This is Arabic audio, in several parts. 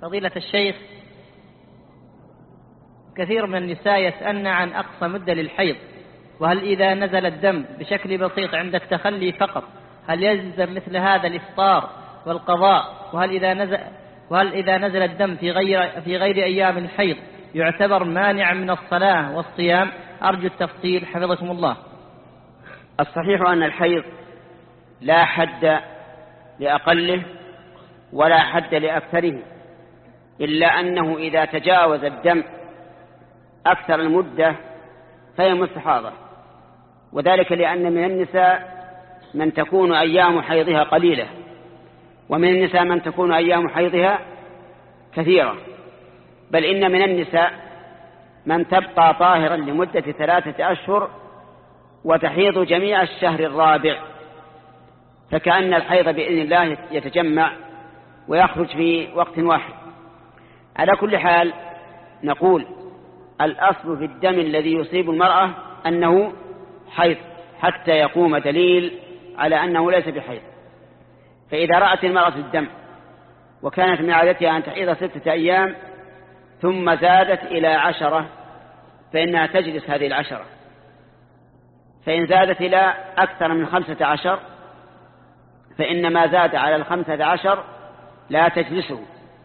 فضيلة الشيخ، كثير من النساء يسألن عن أقصى مدة للحيض، وهل إذا نزل الدم بشكل بسيط عند التخلي فقط هل يلزم مثل هذا الإفطار والقضاء؟ وهل إذا نزل الدم في غير أيام الحيض يعتبر مانعا من الصلاة والصيام؟ أرجو التفصيل حفظكم الله. الصحيح أن الحيض لا حد لأقله ولا حد لأكثره، إلا أنه إذا تجاوز الدم أكثر المدة فهي مستحاضة، وذلك لأن من النساء من تكون أيام حيضها قليلة، ومن النساء من تكون أيام حيضها كثيرة، بل إن من النساء من تبقى طاهرا لمدة 3 أشهر وتحيض جميع الشهر الرابع، فكأن الحيض بإذن الله يتجمع ويخرج في وقت واحد. على كل حال نقول الأصل في الدم الذي يصيب المرأة أنه حيض حتى يقوم دليل على أنه ليس بحيض. فإذا رأت المرأة الدم وكانت من عادتها أن تحيض 6 أيام ثم زادت إلى 10 فإنها تجلس هذه 10، فإن زادت إلى أكثر من 15 فإن ما زاد على 15 لا تجلسه،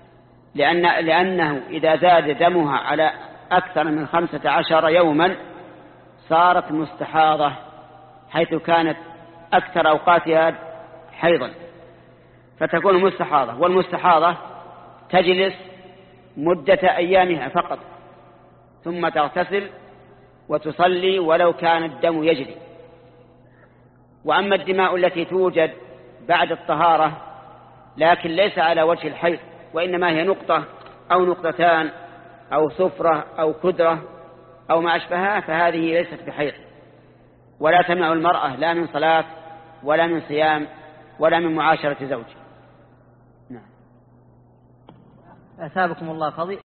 لأنه إذا زاد دمها على أكثر من 15 يوما صارت مستحاضة، حيث كانت أكثر أوقاتها حيضا فتكون مستحاضة. والمستحاضة تجلس مدة أيامها فقط ثم تغتسل وتصلي ولو كان الدم يجري. وأما الدماء التي توجد بعد الطهارة لكن ليس على وجه الحيض، وإنما هي نقطة أو نقطتان أو صفرة أو كدرة أو ما أشبهها، فهذه ليست بحيض ولا تمنع المرأة لا من صلاة ولا من صيام ولا من معاشرة زوج. أثابكم الله فضيلة.